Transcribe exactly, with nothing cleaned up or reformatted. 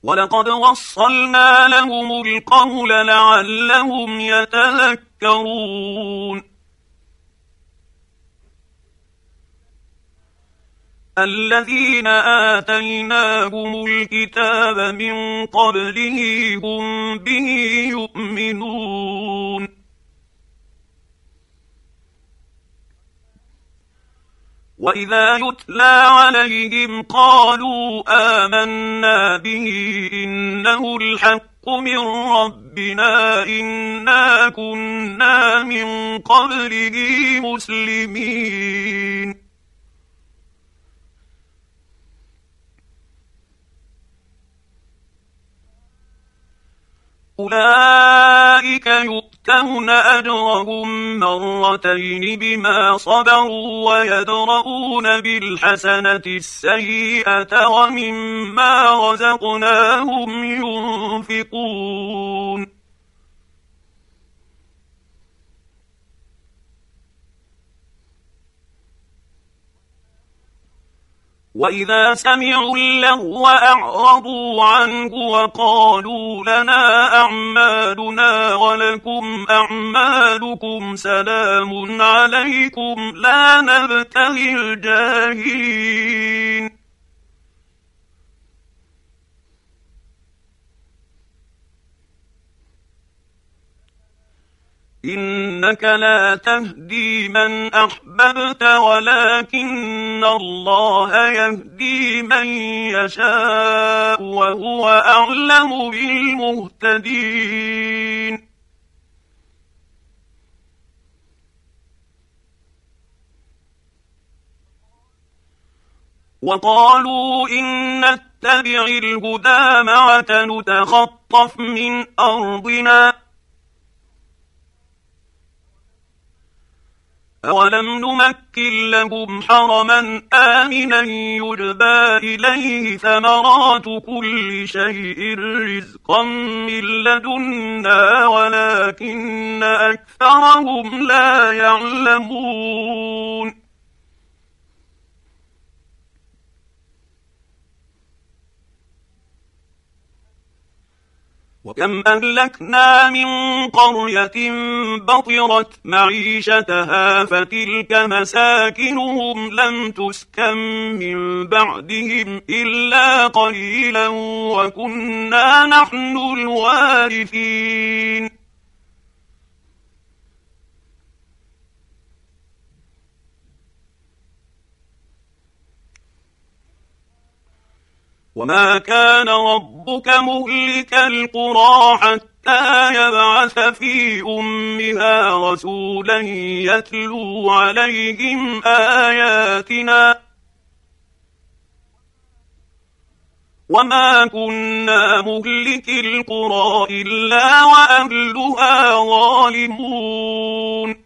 ولقد وصلنا لهم القول لعلهم يتذكرون الذين آتيناهم الكتاب من قبله هم به يؤمنون وإذا يتلى عليهم قالوا آمنا به إنه الحق من ربنا إنا كنا من قبله مسلمين أولئك يؤتون أجرهم مرتين بما صبروا ويدرؤون بالحسنة السيئة ومما رزقناهم ينفقون وإذا سمعوا اللغو أعرضوا عنه وقالوا لنا أعمالنا ولكم أعمالكم سلام عليكم لا نبتغي الجاهلين إنك لا تهدي من أحببت ولكن الله يهدي من يشاء وهو أعلم بالمهتدين وقالوا إن نتبع الهدى معك نتخطف من أرضنا أولم نمكن لهم حرما آمنا يجبى إليه ثمرات كل شيء رزقا من لدنا ولكن أكثرهم لا يعلمون وكم أهلكنا من قرية بطرت معيشتها فتلك مساكنهم لم تسكن من بعدهم إلا قليلا وكنا نحن الوارثين وما كان ربك مهلك القرى حتى يبعث في أمها رسولا يتلو عليهم آياتنا وما كنا مهلك القرى إلا وأهلها ظالمون